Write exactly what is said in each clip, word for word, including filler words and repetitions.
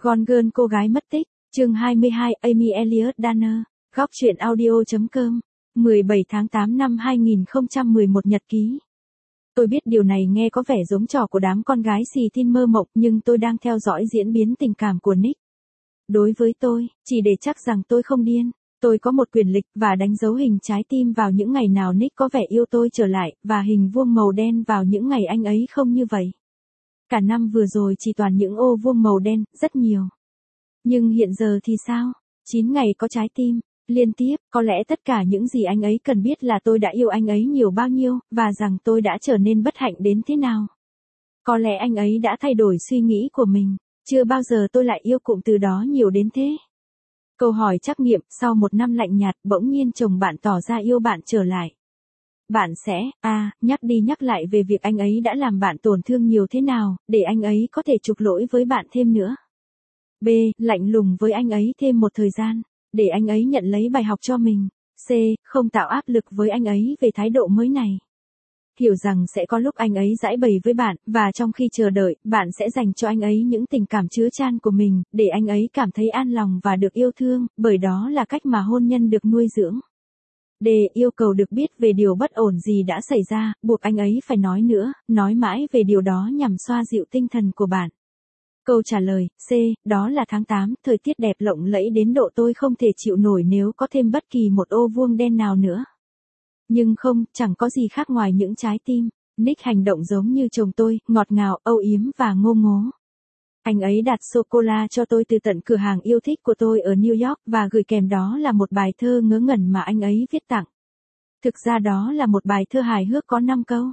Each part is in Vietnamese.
Gone Girl cô gái mất tích, chương hai mươi hai Amy Elliott Danner, góc truyện audio.com, mười bảy tháng tám năm hai nghìn không trăm mười một nhật ký. Tôi biết điều này nghe có vẻ giống trò của đám con gái xì tin mơ mộng nhưng tôi đang theo dõi diễn biến tình cảm của Nick. Đối với tôi, chỉ để chắc rằng tôi không điên, tôi có một quyển lịch và đánh dấu hình trái tim vào những ngày nào Nick có vẻ yêu tôi trở lại và hình vuông màu đen vào những ngày anh ấy không như vậy. Cả năm vừa rồi chỉ toàn những ô vuông màu đen, rất nhiều. Nhưng hiện giờ thì sao? chín ngày có trái tim, liên tiếp, có lẽ tất cả những gì anh ấy cần biết là tôi đã yêu anh ấy nhiều bao nhiêu, và rằng tôi đã trở nên bất hạnh đến thế nào. Có lẽ anh ấy đã thay đổi suy nghĩ của mình, chưa bao giờ tôi lại yêu cụm từ đó nhiều đến thế. Câu hỏi trắc nghiệm, sau một năm lạnh nhạt, bỗng nhiên chồng bạn tỏ ra yêu bạn trở lại. Bạn sẽ, a, à, nhắc đi nhắc lại về việc anh ấy đã làm bạn tổn thương nhiều thế nào, để anh ấy có thể chuộc lỗi với bạn thêm nữa. B, lạnh lùng với anh ấy thêm một thời gian, để anh ấy nhận lấy bài học cho mình. C, không tạo áp lực với anh ấy về thái độ mới này. Hiểu rằng sẽ có lúc anh ấy giãi bày với bạn, và trong khi chờ đợi, bạn sẽ dành cho anh ấy những tình cảm chứa chan của mình, để anh ấy cảm thấy an lòng và được yêu thương, bởi đó là cách mà hôn nhân được nuôi dưỡng. D, yêu cầu được biết về điều bất ổn gì đã xảy ra, buộc anh ấy phải nói nữa, nói mãi về điều đó nhằm xoa dịu tinh thần của bạn. Câu trả lời, C, đó là tháng tám, thời tiết đẹp lộng lẫy đến độ tôi không thể chịu nổi nếu có thêm bất kỳ một ô vuông đen nào nữa. Nhưng không, chẳng có gì khác ngoài những trái tim. Nick hành động giống như chồng tôi, ngọt ngào, âu yếm và ngô ngố. Anh ấy đặt sô-cô-la cho tôi từ tận cửa hàng yêu thích của tôi ở New York và gửi kèm đó là một bài thơ ngớ ngẩn mà anh ấy viết tặng. Thực ra đó là một bài thơ hài hước có năm câu.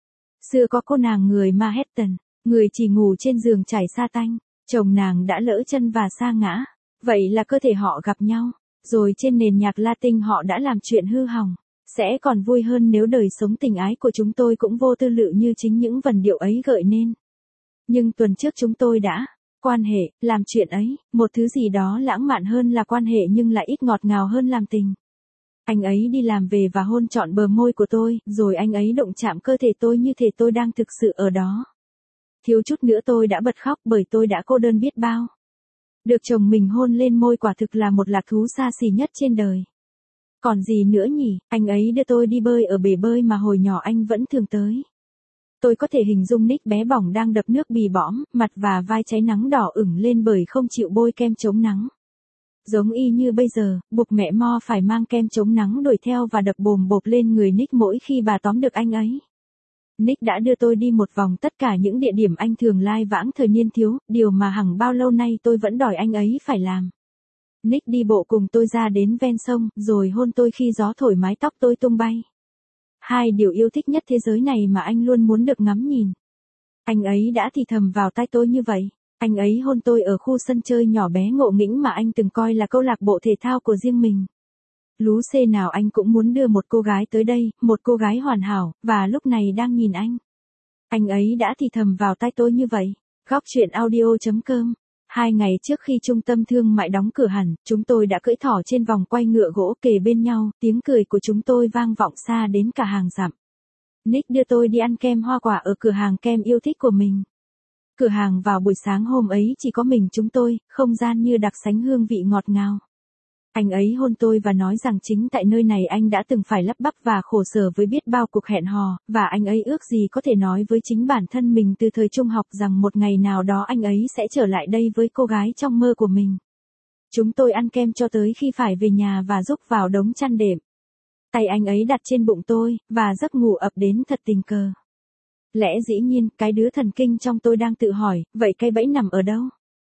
Xưa có cô nàng người Manhattan, người chỉ ngủ trên giường trải sa tanh, chồng nàng đã lỡ chân và sa ngã. Vậy là cơ thể họ gặp nhau, rồi trên nền nhạc Latin họ đã làm chuyện hư hỏng. Sẽ còn vui hơn nếu đời sống tình ái của chúng tôi cũng vô tư lự như chính những vần điệu ấy gợi nên. Nhưng tuần trước chúng tôi đã quan hệ, làm chuyện ấy, một thứ gì đó lãng mạn hơn là quan hệ nhưng lại ít ngọt ngào hơn làm tình. Anh ấy đi làm về và hôn trọn bờ môi của tôi, rồi anh ấy động chạm cơ thể tôi như thể tôi đang thực sự ở đó. Thiếu chút nữa tôi đã bật khóc bởi tôi đã cô đơn biết bao. Được chồng mình hôn lên môi quả thực là một lạc thú xa xỉ nhất trên đời. Còn gì nữa nhỉ, anh ấy đưa tôi đi bơi ở bể bơi mà hồi nhỏ anh vẫn thường tới. Tôi có thể hình dung Nick bé bỏng đang đập nước bì bõm, mặt và vai cháy nắng đỏ ửng lên bởi không chịu bôi kem chống nắng. Giống y như bây giờ, buộc mẹ Mo phải mang kem chống nắng đuổi theo và đập bồm bộp lên người Nick mỗi khi bà tóm được anh ấy. Nick đã đưa tôi đi một vòng tất cả những địa điểm anh thường lai vãng thời niên thiếu, điều mà hằng bao lâu nay tôi vẫn đòi anh ấy phải làm. Nick đi bộ cùng tôi ra đến ven sông, rồi hôn tôi khi gió thổi mái tóc tôi tung bay. Hai điều yêu thích nhất thế giới này mà anh luôn muốn được ngắm nhìn. Anh ấy đã thì thầm vào tai tôi như vậy. Anh ấy hôn tôi ở khu sân chơi nhỏ bé ngộ nghĩnh mà anh từng coi là câu lạc bộ thể thao của riêng mình. Lú xê nào anh cũng muốn đưa một cô gái tới đây, một cô gái hoàn hảo, và lúc này đang nhìn anh. Anh ấy đã thì thầm vào tai tôi như vậy. Góc truyện audio.com. Hai ngày trước khi trung tâm thương mại đóng cửa hẳn, chúng tôi đã cưỡi thỏ trên vòng quay ngựa gỗ kề bên nhau, tiếng cười của chúng tôi vang vọng xa đến cả hàng dặm. Nick đưa tôi đi ăn kem hoa quả ở cửa hàng kem yêu thích của mình. Cửa hàng vào buổi sáng hôm ấy chỉ có mình chúng tôi, không gian như đặc sánh hương vị ngọt ngào. Anh ấy hôn tôi và nói rằng chính tại nơi này anh đã từng phải lắp bắp và khổ sở với biết bao cuộc hẹn hò, và anh ấy ước gì có thể nói với chính bản thân mình từ thời trung học rằng một ngày nào đó anh ấy sẽ trở lại đây với cô gái trong mơ của mình. Chúng tôi ăn kem cho tới khi phải về nhà và rúc vào đống chăn đệm. Tay anh ấy đặt trên bụng tôi, và giấc ngủ ập đến thật tình cờ. Lẽ dĩ nhiên, cái đứa thần kinh trong tôi đang tự hỏi, vậy cái bẫy nằm ở đâu?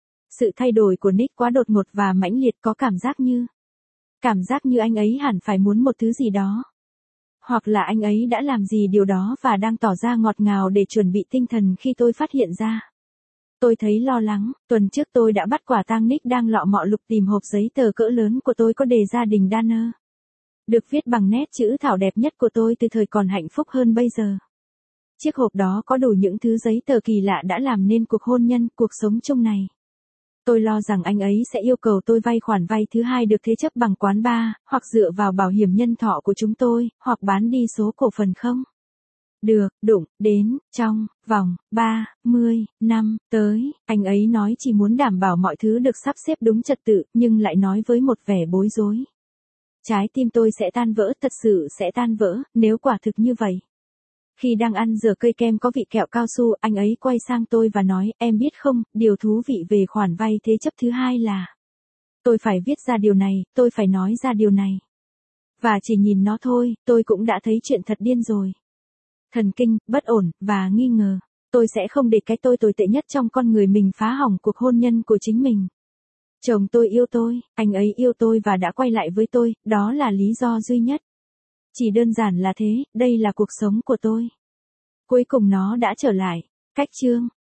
Sự thay đổi của Nick quá đột ngột và mãnh liệt, có cảm giác như... Cảm giác như anh ấy hẳn phải muốn một thứ gì đó. Hoặc là anh ấy đã làm gì điều đó và đang tỏ ra ngọt ngào để chuẩn bị tinh thần khi tôi phát hiện ra. Tôi thấy lo lắng, tuần trước tôi đã bắt quả tang Nick đang lọ mọ lục tìm hộp giấy tờ cỡ lớn của tôi có đề gia đình Danner. Được viết bằng nét chữ thảo đẹp nhất của tôi từ thời còn hạnh phúc hơn bây giờ. Chiếc hộp đó có đủ những thứ giấy tờ kỳ lạ đã làm nên cuộc hôn nhân, cuộc sống chung này. Tôi lo rằng anh ấy sẽ yêu cầu tôi vay khoản vay thứ hai được thế chấp bằng quán bar, hoặc dựa vào bảo hiểm nhân thọ của chúng tôi, hoặc bán đi số cổ phần không. Được, đụng, đến, trong, vòng, ba, mươi, năm, tới, anh ấy nói chỉ muốn đảm bảo mọi thứ được sắp xếp đúng trật tự, nhưng lại nói với một vẻ bối rối. Trái tim tôi sẽ tan vỡ, thật sự sẽ tan vỡ, nếu quả thực như vậy. Khi đang ăn dừa cây kem có vị kẹo cao su, anh ấy quay sang tôi và nói, em biết không, điều thú vị về khoản vay thế chấp thứ hai là... Tôi phải viết ra điều này, tôi phải nói ra điều này. Và chỉ nhìn nó thôi, tôi cũng đã thấy chuyện thật điên rồi. Thần kinh, bất ổn, và nghi ngờ. Tôi sẽ không để cái tôi tồi tệ nhất trong con người mình phá hỏng cuộc hôn nhân của chính mình. Chồng tôi yêu tôi, anh ấy yêu tôi và đã quay lại với tôi, đó là lý do duy nhất. Chỉ đơn giản là thế, đây là cuộc sống của tôi. Cuối cùng nó đã trở lại. Cách chương